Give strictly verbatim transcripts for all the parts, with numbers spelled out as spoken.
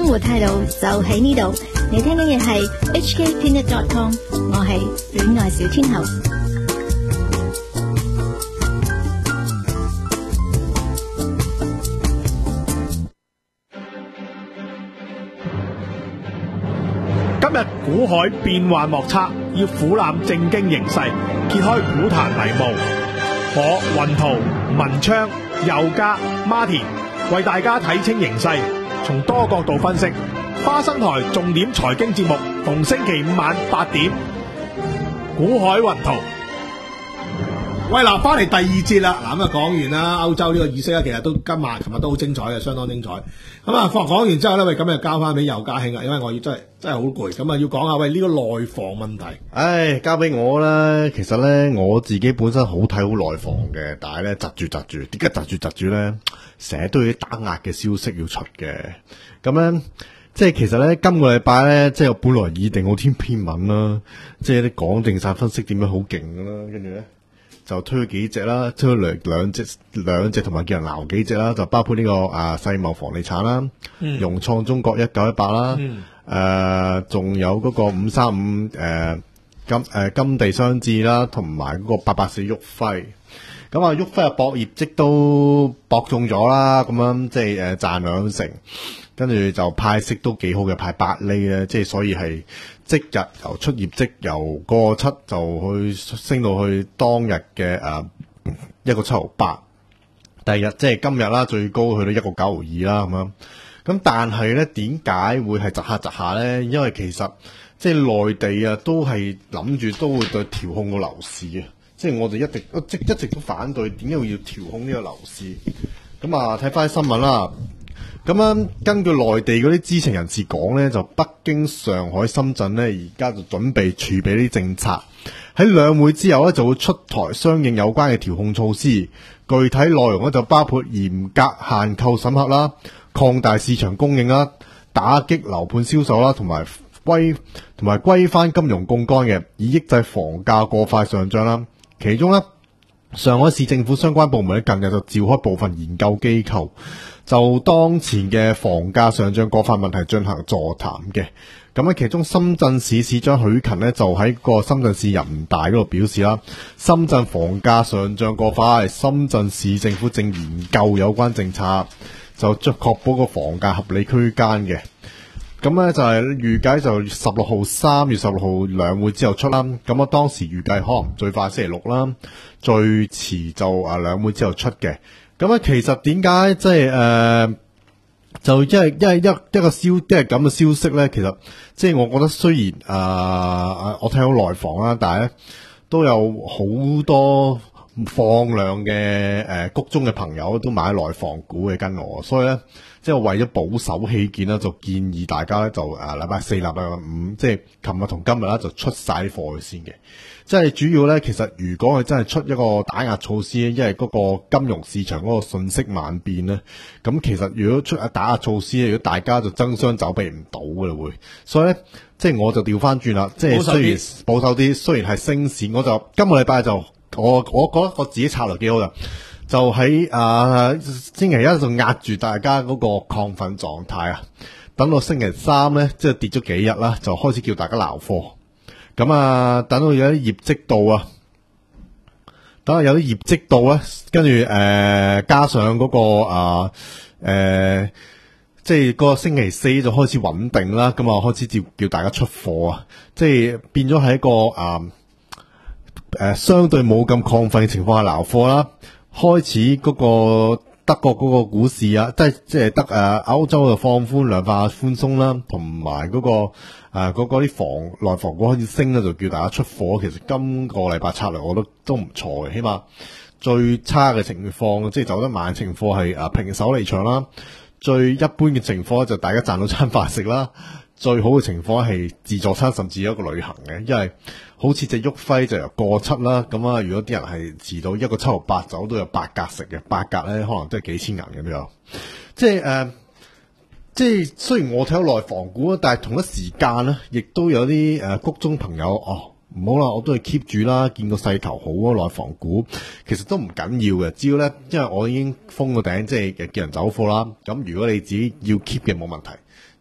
生活態度就喺呢度。你聽緊嘅係 H K Peanut dot com， 我係戀愛小天后。 今日股海變幻莫測，要俯瞰正經形勢，揭開股壇迷霧。我雲圖、文昌、佑嘉、Martin 為大家睇清形勢，從多角度分析。花生台重點財經節目，逢星期五晚八點，股海雲圖。 喂，嗱，翻嚟第二節啦，嗱咁啊講完啦，歐洲呢個議息咧，其實都今日、琴日都好精彩嘅，相當精彩。咁啊，放講完之後咧，喂，咁就交翻俾尤家興啊，因為我要真係真係好攰，咁啊要講下喂呢個內房問題。 唉，交俾我啦。其實咧，我自己本身好睇好內房嘅，但係咧窒住窒住，點解窒住窒住咧？成日都有啲打壓嘅消息要出嘅，咁咧。即係其實咧，今個禮拜咧，即係我本來擬定好篇篇文啦，即係啲講政策分析點樣好勁噶啦，跟住咧就推咗幾隻啦，推咗兩兩隻兩隻，同埋叫人鬧幾隻啦，就包括呢、這個啊世茂房地產啦，嗯、融創中國一九一八啦，誒仲、呃、有嗰個五三五誒金誒、呃、金地商智啦，同埋嗰個八八四旭輝。咁啊，旭輝啊博業績都博中咗啦，咁樣即係誒賺兩成。跟住就派息都幾好嘅，派八厘咧，即係所以係即日由出業績由個七就去升到去當日嘅誒一個七毫八，第二日即係今日啦，最高去到一個九毫二啦咁樣。咁但係咧，點解會係窒下窒下咧？因為其實即係內地啊，都係諗住都會對調控個樓市啊，即係我哋一直即一直都反對，點解會要調控呢個樓市？咁啊，睇翻啲新聞啦。咁樣根據內地嗰啲知情人士講咧，就北京、上海、深圳咧，而家就準備儲備啲政策，喺兩會之後咧就會出台相應有關嘅調控措施。具體內容咧就包括嚴格限購審核啦，擴大市場供應啦，打擊樓盤銷售啦，同埋規同埋規範金融槓桿嘅，以抑制房價過快上漲啦。其中咧，上海市政府相關部門咧近日就召開部分研究機構，就當前嘅房價上漲過快問題進行座談嘅。咁咧，其中深圳市市長許勤呢，就喺個深圳市人大嗰度表示啦，深圳房價上漲過快，深圳市政府正研究有關政策，就將確保個房價合理區間嘅。咁咧就係預計就十六號三月十六號兩會之後出啦。咁啊當時預計可能最快星期六啦，最遲就啊兩會之後出嘅。咁啊其實點解即係誒就因為因為一一個消即係咁嘅消息咧，其實即係我覺得雖然誒、呃、我睇好內房啦，但係咧都有好多放量嘅誒谷中嘅朋友都買內房股嘅跟我，所以咧。即係為咗保守起見啦，就建議大家咧就誒禮拜四、禮拜五，即係琴日同今日啦，就出晒啲貨先嘅。即係主要咧，其實如果佢真係出一個打壓措施，因為嗰個金融市場嗰個信息萬變咧，咁其實如果出打壓措施，如果大家就爭相走避唔到嘅啦會。所以咧，即係我就調翻轉啦，即係雖然保守啲，雖然係升市，我就今個禮拜就我我覺得我自己策略幾好嘅。就喺啊、呃、星期一就壓住大家嗰個亢奮狀態啊，等到星期三咧，即係跌咗幾日啦，就開始叫大家撈貨。咁啊，等到有啲業績到啊，等到有啲業績到咧，跟住誒加上嗰、嗰個啊誒，即係嗰個星期四就開始穩定啦，咁啊開始叫叫大家出貨啊，即係變咗喺一個啊誒、呃、相對冇咁亢奮嘅情況下撈貨啦。開始嗰個德國嗰個股市啊，即係即係得誒歐洲嘅放寬量化寬鬆啦，同埋嗰個誒嗰個啲房內房股開始升咧，就叫大家出貨。其實今個禮拜策略我覺得都唔錯嘅，起碼最差嘅情況即係走得慢嘅情況係誒平手離場啦，最一般嘅情況就大家賺到餐飯食啦。最好嘅情況係自助餐，甚至有一個旅行嘅，因為好似隻旭輝就由個七啦，咁啊，如果啲人係遲到一個七毫八走都有八格食嘅，八格咧可能都係幾千銀咁樣。即係誒、呃，即係雖然我睇到內房股啊，但係同一時間咧，亦都有啲誒谷中朋友哦，唔好啦，我都係 keep 住啦，見個勢頭好啊，內房股其實都唔緊要嘅，只要咧，因為我已經封個頂，即係叫人走貨啦。咁如果你自己要 keep 嘅冇問題。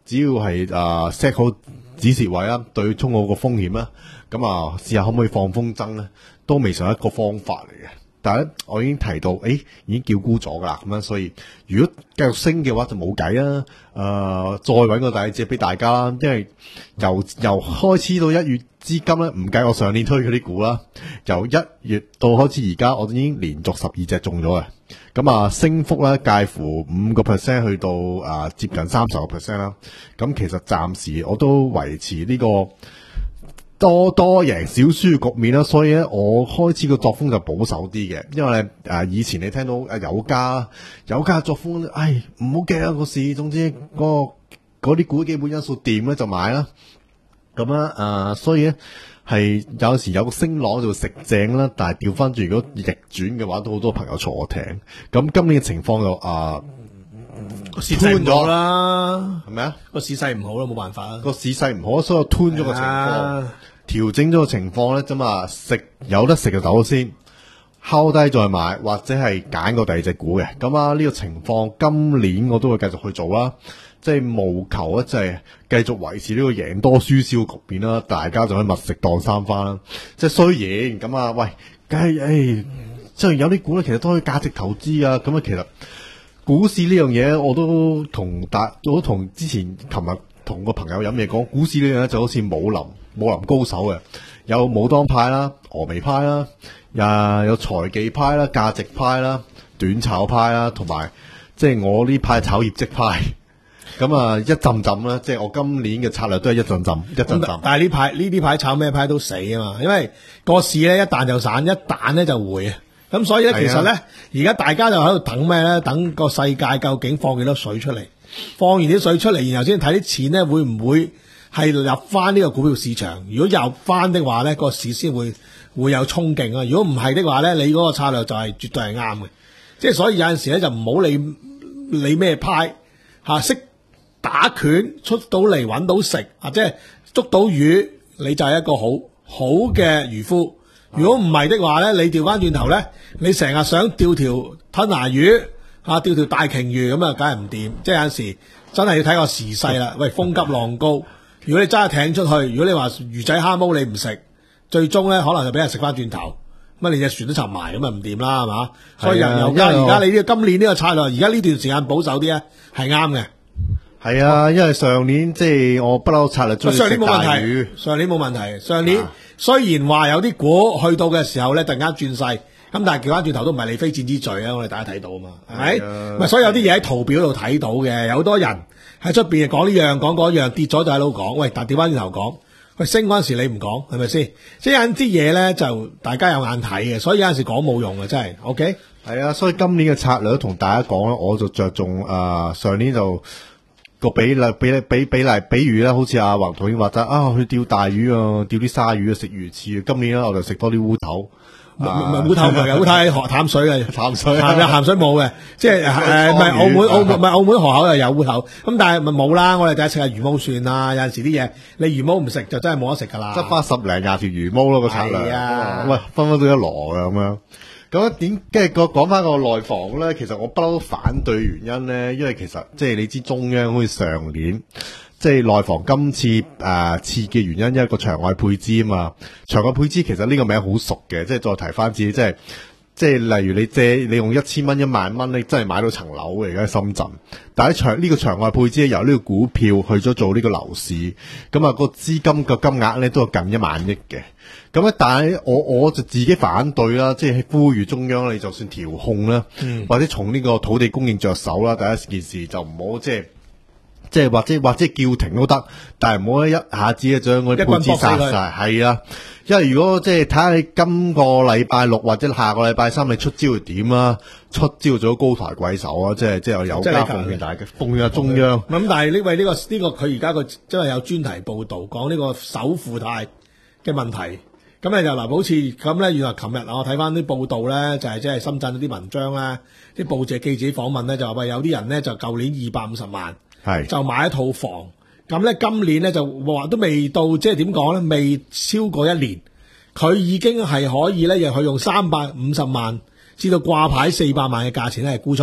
只要係誒 set 好止蝕位啦，對沖好個風險啦，咁啊試下可唔可以放風箏咧，都未上一個方法嚟嘅。但係咧，我已經提到，誒已經叫沽咗噶啦，咁樣所以如果繼續升嘅話就冇計啦。誒、呃，再揾個大隻俾大家啦，因為由由開始到一月資金咧，唔計我上年推嗰啲股啦，由一月到開始而家，我已經連續十二隻中咗嘅。咁啊，升幅咧介乎五個 percent 去到啊、呃、接近三十個 percent 啦。咁其實暫時我都維持呢個多多贏少輸嘅局面啦，所以咧我開始個作風就保守啲嘅，因為咧誒、呃、以前你聽到誒有家有家作風，唉唔好驚啊個市，總之、嗰個嗰啲股基本因素掂咧就買啦。咁啊誒，所以咧係有時有個升浪就食正啦，但係調翻轉如果逆轉嘅話，都好多朋友坐我艇。咁今年嘅情況就啊個市勢唔好啦， 係咪啊？ 個市勢唔好啦，冇辦法啦。 個市勢唔好，所以我吞咗個情況。調整咗個情況咧，啫嘛，食有得食就走先，拋低再買，或者係揀個第二隻股嘅。咁啊，呢個情況今年我都會繼續去做啦，即係務求咧，即係繼續維持呢個贏多輸少嘅局面啦。大家就可以密食當三番啦。即係雖然咁啊，喂，梗係誒，即係有啲股咧，其實都可以價值投資啊。咁啊，其實股市呢樣嘢，我都同大，我都同之前琴日同個朋友飲嘢講，股市呢樣嘢就好似武林。武林高手嘅，有武當派啦、峨眉派啦，啊有財技派啦、價值派啦、短炒派啦，同埋即係我呢派炒業績派。咁啊一陣陣啦，即係我今年嘅策略都係一陣陣一陣陣。 但係呢排呢啲牌炒咩牌都死啊嘛，因為個市咧一彈就散，一彈咧就回啊。咁所以咧，其實咧而家大家就喺度等咩咧？等個世界究竟放幾多水出嚟？放完啲水出嚟，然後先睇啲錢咧會唔會？係入翻呢個股票市場，如果入翻的話呢個市先會會有衝勁啊！如果唔係的話呢，你嗰個策略就係絕對係啱嘅。即係所以有陣時咧就唔好理你咩派嚇，識打拳出到嚟揾到食啊，即係捉到魚，你就係一個好好嘅漁夫。如果唔係的話呢，你調翻轉頭呢，你成日想釣條吞拿魚嚇，釣條大鯨魚咁啊，梗係唔掂。即係有陣時真係要睇個時勢啦。喂，風急浪高。如果你揸艇出去，如果你話魚仔蝦毛你唔食，最終咧可能就俾人食翻轉頭，咁你隻船都沉埋，咁啊唔掂啦，係嘛？所以又而家而家你呢個今年呢個策略，而家呢段時間保守啲咧係啱嘅。 係啊，因為上年即係我不嬲策略中意食大魚， 上年冇問題。上年雖然話有啲股去到嘅時候咧，突然間轉勢，咁但係調翻轉頭都唔係你非戰之罪啊！我哋大家睇到啊嘛，係咪？咪所以有啲嘢喺圖表度睇到嘅，有好多人。喺出邊講呢樣講嗰樣，跌咗就喺度講。喂，但調翻轉頭講，喂升嗰陣時你唔講，係咪先？即係有啲嘢咧就大家有眼睇嘅，所以有陣時講冇用嘅，真係。OK， 係啊，所以今年嘅策略都同大家講啦，我就着重誒、呃、上年就個比例比例比比例，比如咧，好似阿黃導演話齋啊，去釣大魚啊，釣啲鯊魚啊，食魚翅啊。今年咧我就食多啲烏頭。 唔唔唔，烏頭唔係嘅，烏頭係河淡水嘅， 淡水鹹嘅鹹水冇嘅，即係誒唔係澳門澳門唔係澳門河口又有烏頭，咁但係咪冇啦？我哋第一食下魚毛算啦，有陣時啲嘢你魚毛唔食就真係冇得食噶啦， 執翻十零廿條魚毛咯個策略， 啊、 喂分分都一籮嘅咁樣。咁點跟住個講翻個內房咧，其實我不嬲反對原因咧，因為其實即係你知中央好似上年。即係內房今次誒設嘅原因，一個場外配資啊嘛。場外配資其實呢個名好熟嘅，即係再提翻自己，即係即係例如你借你用一千蚊一萬蚊，你真係買到層樓嘅而家喺深圳。但係場呢個場外配資由呢個股票去咗做呢個樓市，咁啊個資金個金額咧都有近一萬億嘅。咁咧，但係我我就自己反對啦，即係呼籲中央你就算調控啦，嗯、或者從呢個土地供應着手啦，第一件事就唔好即係。即係或者或者叫停都得，但係唔好一下子咧將嗰啲配資殺晒，係啊！因為如果即係睇下你今個禮拜六或者下個禮拜三你出招係點啊？出招咗高抬貴手啊！即係即係有家奉獻大嘅奉獻中央。 咁、嗯、但係呢位呢個呢個佢而家個即係有專題報導講呢個首付貸嘅問題。咁咧就嗱，好似咁咧，原來琴日我睇翻啲報道咧，就係即係深圳啲文章咧，啲報紙記者訪問咧就話喂，有啲人咧就舊年二百五十萬。係就買一套房，咁咧今年咧就話都未到，即係點講咧？未超過一年，佢已經係可以咧，又去用三百五十萬至到掛牌四百萬嘅價錢咧係沽出。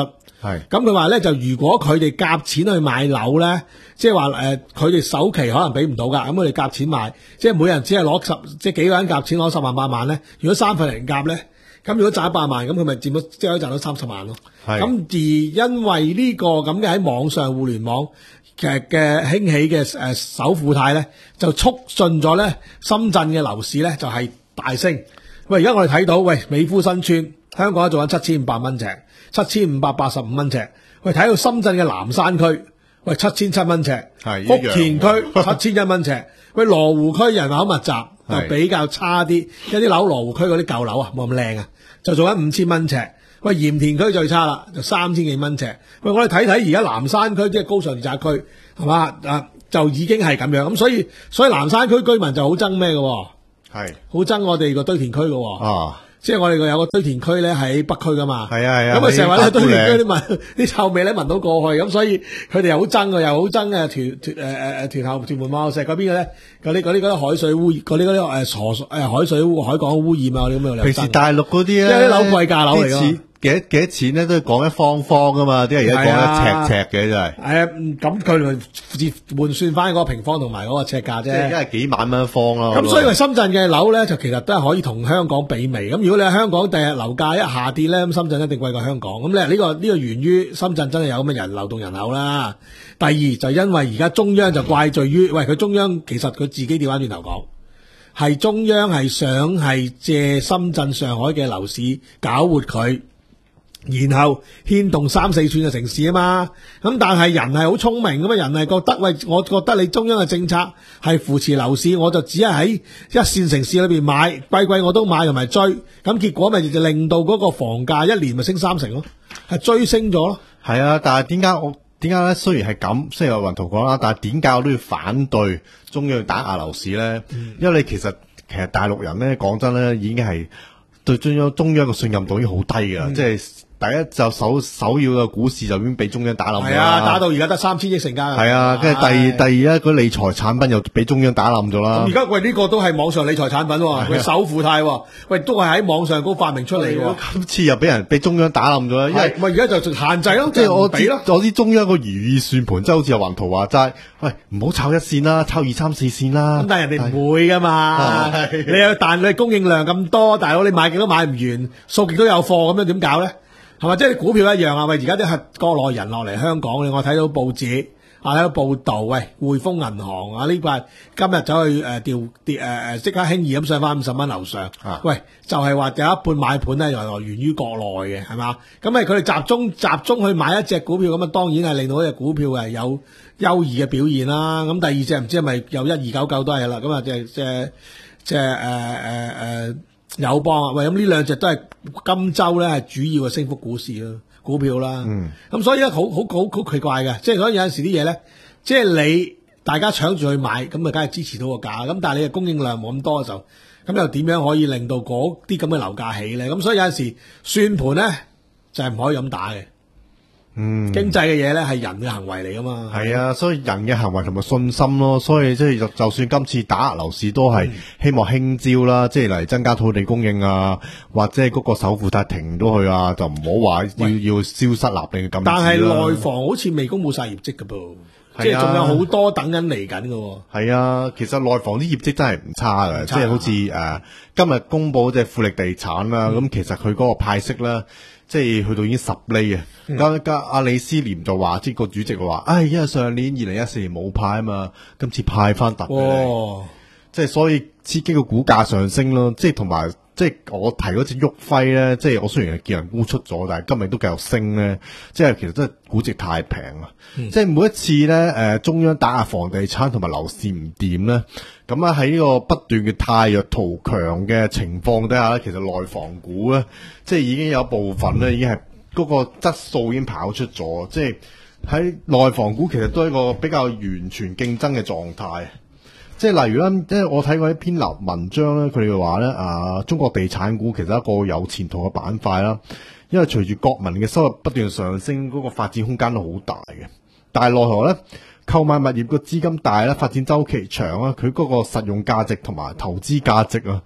係咁佢話咧，就如果佢哋夾錢去買樓咧，即係話誒，佢哋首期可能俾唔到噶，咁佢哋夾錢買，即係每人只係攞十，即係幾個人夾錢攞十萬八萬咧。如果三份人夾咧，咁如果賺一百萬，咁佢咪佔到即係可以賺到三十萬咯。 係咁而因為呢個咁嘅喺網上互聯網嘅嘅興起嘅誒首付貸咧，就促進咗咧深圳嘅樓市咧就係大升。喂，而家我哋睇到，喂，美孚新村香港做緊七千五百蚊尺。七千五百八十五蚊尺，喂，睇到深圳嘅南山區，喂，七千七蚊尺， 係福田區七千一蚊尺，喂，羅湖區人口密集就比較差啲，一啲樓羅湖區嗰啲舊樓啊冇咁靚啊，就做緊五千蚊尺，喂，鹽田區最差啦，就三千幾蚊尺，喂，我哋睇睇而家南山區即係高尚住宅區，係嘛啊，就已經係咁樣，咁所以所以南山區居民就好憎咩嘅， 係好憎我哋個堆填區嘅， 啊。 即係我哋個有個堆填區咧喺北區噶嘛， 係啊係啊， 咁啊成日話咧堆填區啲聞聞啲臭味咧聞到過去，咁所以佢哋又好憎嘅，又好憎嘅屯屯誒誒誒屯後屯門馬路石嗰邊嘅咧，嗰啲嗰啲嗰啲海水污，嗰啲嗰啲誒河水誒海水污海港污染啊嗰啲咁嘅。 平時大陸嗰啲咧， 即係啲樓貴價樓嚟㗎。 幾多幾多錢咧，都係講一方方噶嘛，啲人而家講一尺尺嘅真係。 係啊，咁佢咪換算翻嗰個平方同埋嗰個尺價啫。 即係而家係幾萬蚊一方咯。 咁所以話深圳嘅樓咧，就其實都係可以同香港媲美。咁如果你喺香港第日樓價一下跌咧，咁深圳一定貴過香港。咁咧呢個呢個源於深圳真係有咁嘅人流動人口啦。第二就因為而家中央就怪罪於，喂佢中央其實佢自己調翻轉頭講，係中央係想係借深圳、上海嘅樓市搞活佢。然後牽動三四線嘅城市啊嘛，咁但係人係好聰明㗎嘛，人係覺得喂，我覺得你中央嘅政策係扶持樓市，我就只係喺一線城市裏邊買，貴貴我都買同埋追，咁結果咪就令到嗰個房價一年咪升三成咯，係追升咗咯。 係啊，但係點解我點解咧？雖然係咁，雖然話雲圖講啦，但係點解我都要反對中央打壓樓市咧？嗯、因為你其實其實大陸人咧講真咧，已經係對中央中央嘅信任度已經好低㗎，嗯、即係。第一就首首要嘅股市就已經俾中央打冧咗啦，係啊，打到而家得三千億成交。 係啊，跟住第二第二咧，嗰理財產品又俾中央打冧咗啦。 咁而家喂呢個都係網上理財產品喎，喂首付貸，喂都係喺網上高發明出嚟嘅。 今次又俾人俾中央打冧咗啦，因為喂而家就限制咯， 即係我俾咯。 我知中央個如意算盤，即係好似有雲圖話齋，喂唔好炒一線啦，炒二三四線啦。 咁但係人哋唔會噶嘛，你有但你供應量咁多，大佬你買極都買唔完，數極都有貨，咁樣點搞咧？係咪即係股票一樣啊？喂，而家啲係國內人落嚟香港，我睇到報紙啊，睇到報道，喂，匯豐銀行啊呢塊今日走去誒調跌誒誒，即刻輕易咁上翻五十蚊樓上。啊、喂，就係、是、話有一半買盤咧，原來源於國內嘅，係嘛？咁咪佢哋集中集中去買一隻股票，咁啊當然係令到嗰隻股票係有優異嘅表現啦。咁第二隻唔知係咪有一二九九都係啦。咁啊即係即係即係誒誒誒。友邦啊，喂，咁呢兩隻都係今周咧係主要嘅升幅股市啦，股票啦，咁、嗯、所以咧好好好好奇怪嘅，即係所以有陣時啲嘢咧，即係你大家搶住去買，咁啊梗係支持到個價，咁但係你嘅供應量冇咁多嘅時候，咁又點樣可以令到嗰啲咁嘅樓價起咧？咁所以有陣時算盤咧就係、是、唔可以咁打嘅。嗯，經濟嘅嘢咧係人嘅行為嚟噶嘛， 係啊，所以人嘅行為同埋信心咯，所以即係就就算今次打壓樓市都係希望興招啦，嗯、即係嚟增加土地供應啊，或者係嗰個首付貸停咗去啊，就唔好話要喂要消失立令咁。 但係內房好似未公布晒業績噶噃，啊、即係仲有好多等緊嚟緊噶。係啊，其實內房啲業績真係唔差嘅，即係好似誒、呃、今日公布隻富力地產啦，咁、嗯、其實佢嗰個派息啦。即係去到已經十厘啊！加加阿李思廉就話，即係個主席話，唉、哎，因為上年二零一四年冇派啊嘛，今次派翻特嘅，即係所以刺激個股價上升咯。即係同埋，即係我提嗰隻旭輝咧，即係我雖然係叫人沽出咗，但係今日都繼續升咧。即係其實真係估值太平啦。嗯、即係每一次咧，誒、呃、中央打壓房地產同埋樓市唔掂咧，咁啊喺呢個不斷嘅汰弱圖強嘅情況底下咧，其實內房股咧，即係已經有部分咧，已經係嗰個質素已經跑出咗，即係喺內房股其實都係一個比較完全競爭嘅狀態。即係例如咧，即係我睇過一篇文文章咧，佢哋話咧啊，中國地產股其實係一個有前途嘅板塊啦，因為隨住國民嘅收入不斷上升，嗰個發展空間都好大嘅。但係奈何咧，購買物業個資金大啦，發展周期長啊，佢嗰個實用價值同埋投資價值啊，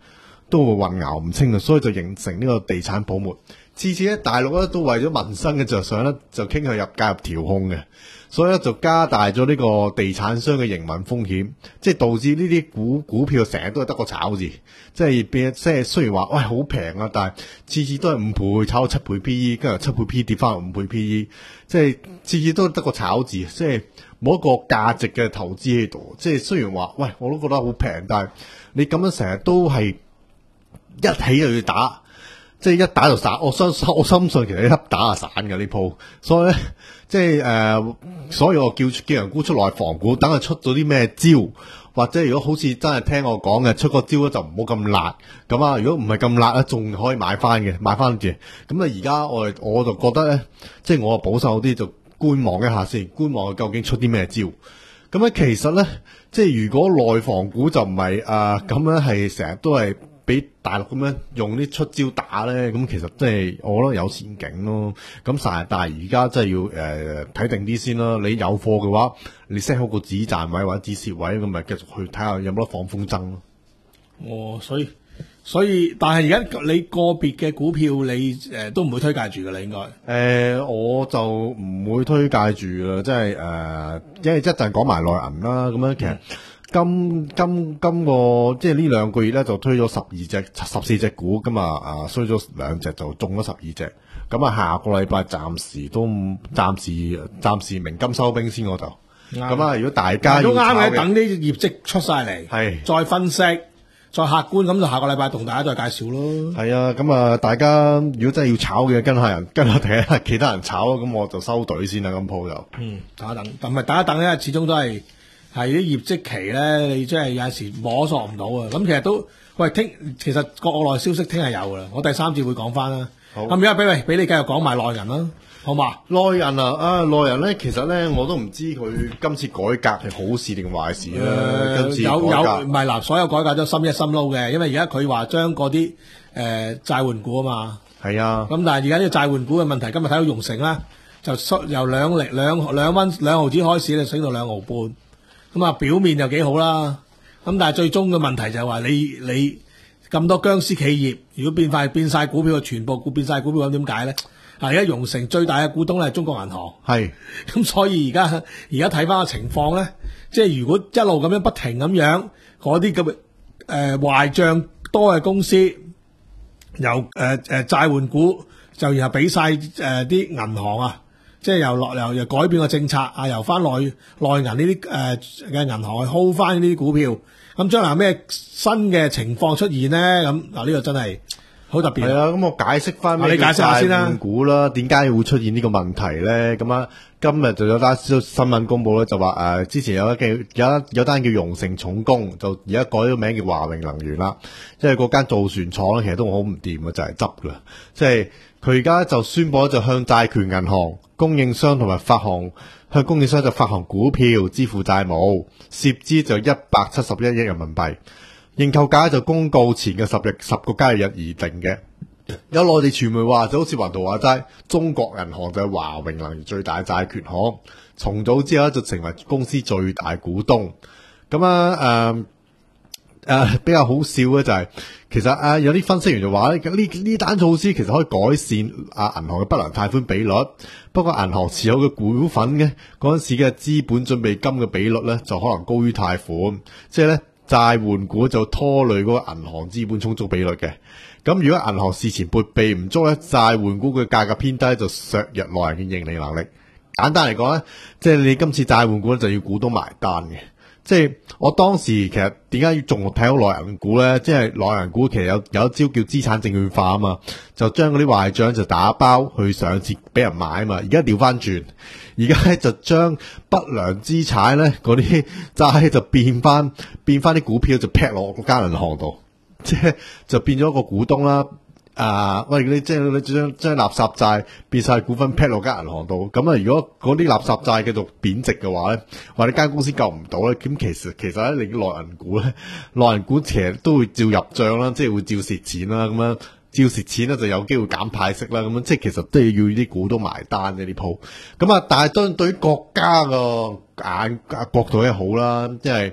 都會混淆唔清啊，所以就形成呢個地產泡沫。次次咧，大陸咧都為咗民生嘅着想咧，就傾向入介入調控嘅，所以咧就加大咗呢個地產商嘅營運風險，即係導致呢啲股股票成日都係得個炒字，即係變即係雖然話喂好平啊，但係次次都係五倍炒到七倍 P E， 跟住七倍 P E 跌翻五倍 P E， 即係次次都得個炒字，即係冇一個價值嘅投資喺度。即係雖然話喂我都覺得好平，但係你咁樣成日都係一起就要打。即係一打就散，我相信我深信其實一粒打就散嘅呢鋪，所以咧即係誒、呃，所以我叫叫人沽出內房股，等佢出咗啲咩招，或者如果好似真係聽我講嘅出個招咧，就唔好咁辣咁啊！如果唔係咁辣咧，仲可以買翻嘅，買翻住。咁啊，而家我我就覺得咧，即係我保守啲就觀望一下先，觀望佢究竟出啲咩招。咁咧其實咧，即係如果內房股就唔係誒咁樣，係成日都係。俾大陸咁樣用啲出招打咧，咁其實即係我覺得有前景咯。咁但係但係而家真係要誒睇、呃、定啲先啦。你有貨嘅話，你 set 好個止賺位或者止蝕位，咁咪繼續去睇下有冇得放風箏咯。 哦，所以所以，但係而家你個別嘅股票你誒、呃、都唔會推介住㗎啦，應該。誒、 呃，我就唔會推介住啦，即係誒、呃，因為一陣講埋內銀啦，咁樣其實。嗯今今今個即係呢兩個月咧，就推咗十二隻、十四隻股，咁啊啊衰咗兩隻，就中咗十二隻。咁啊，下個禮拜暫時都暫時暫時鳴金收兵先，我就咁啊。如果大家都啱嘅，等啲業績出晒嚟， 係再分析，再客觀，咁就下個禮拜同大家再介紹咯。 係啊，咁啊，大家如果真係要炒嘅，跟下人，跟下睇下其他人炒，咁我就收隊先啦。咁鋪就嗯，等一等，但係等一等咧，始終都係。係啲業績期咧，你真係有陣時摸索唔到啊！咁其實都喂，聽其實國內消息聽日有噶啦，我第三節會講翻啦。咁而家俾你俾你繼續講埋內銀啦，好嘛？ 內銀啊，啊內銀咧，其實咧我都唔知佢今次改革係好事定壞事啦。 呃、 今次有有唔係嗱，所有改革都心一心撈嘅，因為而家佢話將嗰啲誒債換股啊嘛。 係啊。咁但係而家呢個債換股嘅問題，今日睇到融成啦，就由兩厘兩兩蚊兩毫子開始咧，升到兩毫半。咁啊，表面就幾好啦，咁但係最終嘅問題就係話你你咁多僵屍企業，如果變塊變晒股票，全部股變晒股票咁點解咧？啊，而家融成最大嘅股東咧係中國銀行，係咁，所以而家而家睇翻個情況咧，即係如果一路咁樣不停咁樣嗰啲咁嘅誒壞賬多嘅公司，由誒誒債換股，就然後俾晒誒啲銀行啊。即係由落由又改變個政策啊，由翻內內銀呢啲誒嘅銀行去 hold 翻呢啲股票，咁將來有咩新嘅情況出現咧？咁嗱呢個真係好特別。係啊，咁我解釋翻咩叫債換股啦，點解會出現呢個問題咧？咁啊，今日就有單新聞公佈咧，就話誒、呃、之前有一叫有一有單叫融成重工，就而家改咗名叫華榮能源啦。即係嗰間造船廠咧，其實都好唔掂嘅，就係執㗎啦。即係佢而家就宣佈就向債權銀行、供應商同埋發行向供應商就發行股票支付債務，涉資就一百七十一億人民幣。認購價就公告前嘅十日十個交易日而定嘅。有內地傳媒話就好似雲圖話齋，中國銀行就係華榮能源最大債權行，重組之後就成為公司最大股東。咁啊誒。誒、呃，比較好笑嘅就係、是，其實啊有啲分析員就話咧，呢呢單措施其實可以改善啊銀行嘅不良貸款比率。不過銀行持有嘅股份嘅嗰陣時嘅資本準備金嘅比率咧，就可能高於貸款，即係咧債換股就拖累嗰個銀行資本充足比率嘅。咁如果銀行事前撥備唔足咧，債換股嘅價格偏低就削弱內銀嘅盈利能力。簡單嚟講咧，即係你今次債換股咧就要股東埋單嘅。即係我當時其實點解要仲睇好內銀股咧？即係內銀股其實有有一招叫資產證券化啊嘛，就將嗰啲壞賬就打包去上市俾人買啊嘛。而家調翻轉，而家咧就將不良資產咧嗰啲債就變翻變翻啲股票就劈落嗰間銀行度，即係就變咗個股東啦。啊！喂，你即係你將將垃圾債變晒股份劈落間銀行度，咁啊，如果嗰啲垃圾債繼續貶值嘅話咧，或者間公司救唔到咧，咁其實其實咧，你內銀股咧，內銀股其實都會照入賬啦，即係會照蝕錢啦，咁樣照蝕錢咧就有機會減派息啦，咁樣即係其實都係要啲股東埋單嘅呢鋪。咁啊，但係當然對於國家個眼角度咧好啦，即係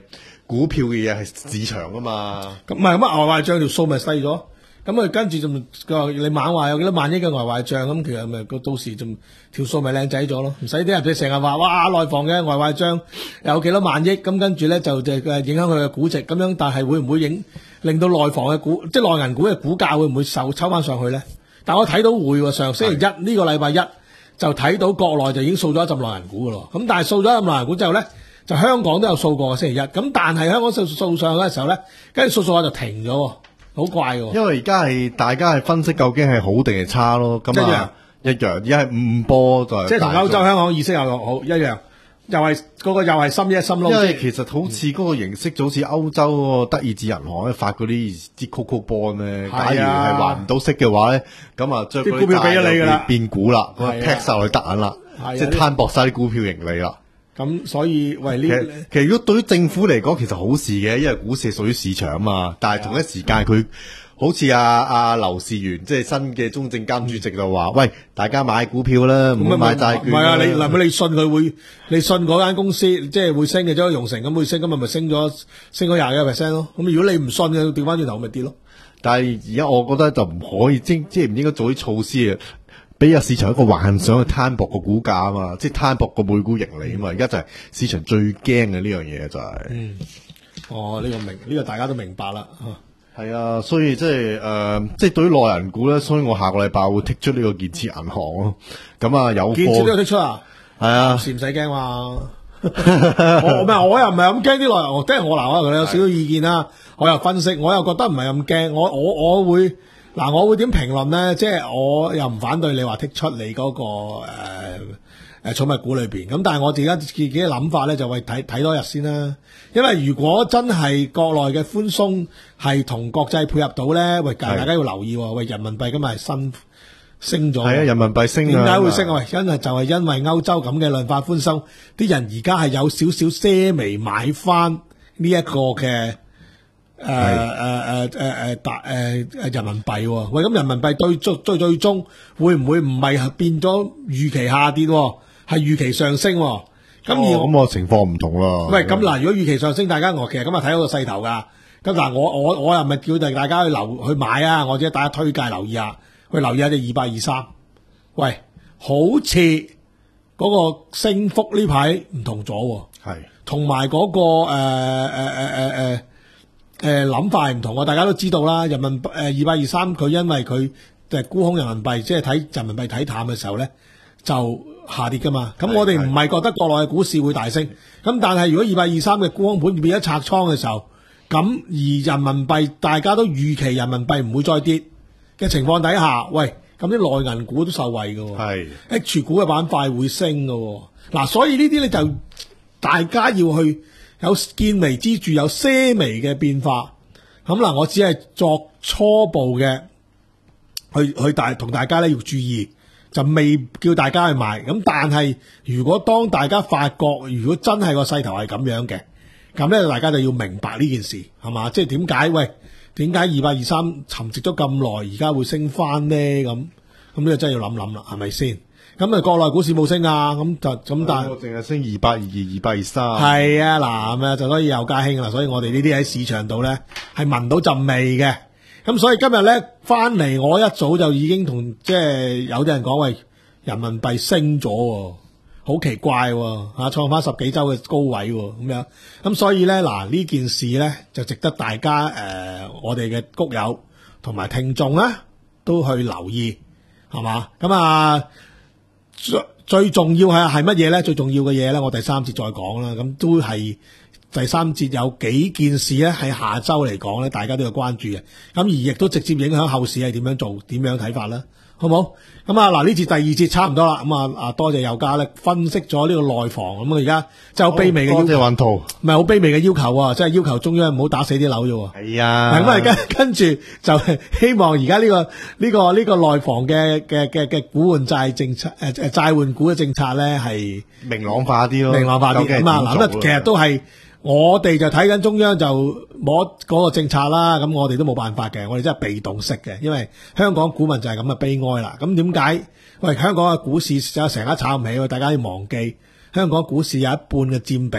股票嘅嘢係市場啊嘛。 咁唔係咁啊，外壞帳條數咪細咗，咁啊跟住就佢話你猛話有幾多萬億嘅外壞帳，咁其實咪到時就條數咪靚仔咗咯，唔使啲人哋成日話哇內房嘅外壞帳有幾多萬億，咁跟住咧就就誒影響佢嘅估值，咁樣但係會唔會影令到內房嘅股即係內銀股嘅股價會唔會受抽翻上去咧？但我睇到會喎，上星期一呢個禮拜一就睇到國內就已經掃咗一陣內銀股噶咯，咁但係掃咗一陣內銀股之後咧，就香港都有掃過星期一，咁但係香港掃掃上嘅時候咧，跟住掃掃下就停咗，好怪喎。 因為而家係大家係分析究竟係好定係差咯，咁啊一樣，而家係五波就係即係同歐洲香港意識又好一樣，又係嗰個又係深一深撈。 因為其實好似嗰個形式就好似歐洲嗰個德意志銀行咧發嗰啲啲 Coco Bond 咧，假如係還唔到息嘅話咧，咁啊將啲股票俾咗你㗎啦， 變股啦，咁啊劈晒落去得銀啦，即係攤薄晒啲股票盈利啦。 咁所以喂呢， 其實其實如果對於政府嚟講，其實好事嘅，因為股市係屬於市場啊嘛。但係同一時間佢好似阿阿劉士元，即係新嘅中證監主席就話：喂，大家買股票啦，唔好買債券。 唔係啊，你嗱咪你信佢會，你信嗰間公司即係會升嘅，即係融成咁會升，咁咪咪升咗升咗廿幾個 percent 咯。咁如果你唔信嘅，調翻轉頭咪跌咯。 但係而家我覺得就唔可以，即即係唔應該做啲措施啊，俾個市場一個幻想去攤薄個股價啊嘛，即係攤薄個每股盈利啊嘛。而家就係市場最驚嘅呢樣嘢就係、是。嗯。 哦，呢、這個明，呢、這個大家都明白啦。 係啊，所以即係誒，即係對於內銀股咧，所以我下個禮拜會剔出呢個建設銀行咯。咁啊，有建設都有剔出啊？係啊，唔使驚嘛。我咩？我又唔係咁驚啲內銀，即係我嗱，我有少少意見啦。我又分析，我又覺得唔係咁驚。我我我會嗱，我會點評論咧？即係我又唔反對你話剔出你嗰、那個誒。呃誒，寵物股裏邊咁，但係我自己自己嘅諗法咧，就為睇睇多日先啦。因為如果真係國內嘅寬鬆係同國際配合到咧，喂，大家要留意，喂，人民幣今日係新升咗，係啊， 人民幣升， 點解會升啊？喂，因為就係因為歐洲咁嘅量化寬鬆，啲人而家係有少少些微買翻呢一個嘅誒誒誒誒誒大誒誒人民幣。喂，咁人民幣對最最最終會唔會唔係變咗預期下跌？係預期上升，咁、哦、而咁個情況唔同啦。 喂，咁嗱，如果預期上升，大家我其實今日睇到個勢頭噶。咁嗱，我我我又唔係叫大家去留去買啊，我只係大家推介留意下，去留意下隻二八二三。喂，好似嗰個升幅呢排唔同咗，係同埋嗰個誒誒誒誒誒誒諗法唔同。大家都知道啦，人民幣誒二八二三，佢因為佢誒沽空人民幣，即係睇人民幣睇淡嘅時候咧，就下跌噶嘛，咁我哋唔係覺得國內嘅股市會大升，咁但係如果二八二三嘅沽空盤變咗拆倉嘅時候，咁而人民幣大家都預期人民幣唔會再跌嘅情況底下，喂，咁啲內銀股都受惠㗎，係 H 股嘅板塊會升㗎，嗱，所以呢啲咧就大家要去有見微知著，有些微嘅變化，咁嗱，我只係作初步嘅去去大同大家咧要注意。就未叫大家去買，咁但係如果當大家發覺，如果真係個勢頭係咁樣嘅，咁咧大家就要明白呢件事，係嘛？即係點解？喂，點解二八二三沉寂咗咁耐，而家會升翻呢？咁咁呢個真係要諗諗啦，係咪先？咁啊，國內股市冇升啊，咁就咁但係我淨係升二八二二、二八二三。 係啊，嗱咁啊，就可以又加興啦。所以我哋呢啲喺市場度咧係聞到陣味嘅。咁所以今日咧翻嚟，我一早就已經同即係有啲人講，喂，人民幣升咗，好奇怪吓，創翻十幾周嘅高位咁樣。咁所以咧嗱，呢件事咧就值得大家誒、呃，我哋嘅谷友同埋聽眾咧都去留意，係嘛？咁啊，最最重要係係乜嘢咧？最重要嘅嘢咧，我第三節再講啦。咁都係。第三節有幾件事咧，喺下周嚟講咧，大家都有關注嘅。咁而亦都直接影響後市係點樣做，點樣睇法啦，好冇？咁啊嗱，呢節第二節差唔多啦。咁啊啊，多謝尤家咧分析咗呢個內房。咁啊，而家真係好卑微嘅要求， 多謝運圖， 唔係好卑微嘅要求啊！即係要求中央唔好打死啲樓啫。 係啊， 咁啊跟跟住就希望而家呢個呢、呢個呢、呢個內房嘅嘅嘅嘅股換債政策誒誒債換股嘅政策咧係明朗化啲咯， 明朗化啲咁啊嗱，咁其實都係。我哋就睇緊中央就摸嗰個政策啦，咁我哋都冇辦法嘅，我哋真係被動式嘅，因為香港股民就係咁嘅悲哀啦。咁點解？喂，香港嘅股市就成日炒唔起，大家要忘記香港股市有一半嘅佔比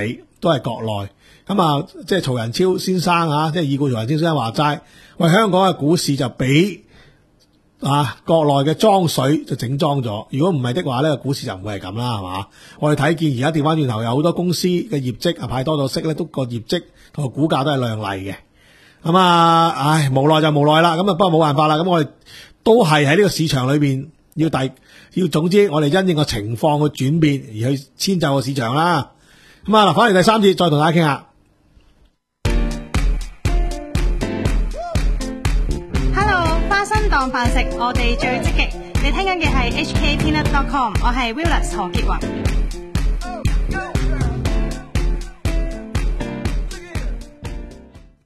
都係國內。咁啊，即係曹仁超先生啊，即係已故曹仁超先生話齋，喂，香港嘅股市就俾啊國內嘅裝水就整裝咗。如果唔係的話呢，個股市就唔會係咁啦，係嘛？我哋睇見而家調翻轉頭，有好多公司嘅業績啊派多咗息咧，都個業績同個股價都係亮麗嘅。咁啊，唉，無奈就無奈啦。咁啊，不過冇辦法啦。咁我哋都係喺呢個市場裏邊要第要，總之我哋因應個情況去轉變而去遷就個市場啦。咁啊，嗱，翻嚟第三節再同大家傾下。 Hello， 花生當飯食，我哋最積極。你聽緊嘅係 H K Peanut dot com， 我係 Willis 何潔雲。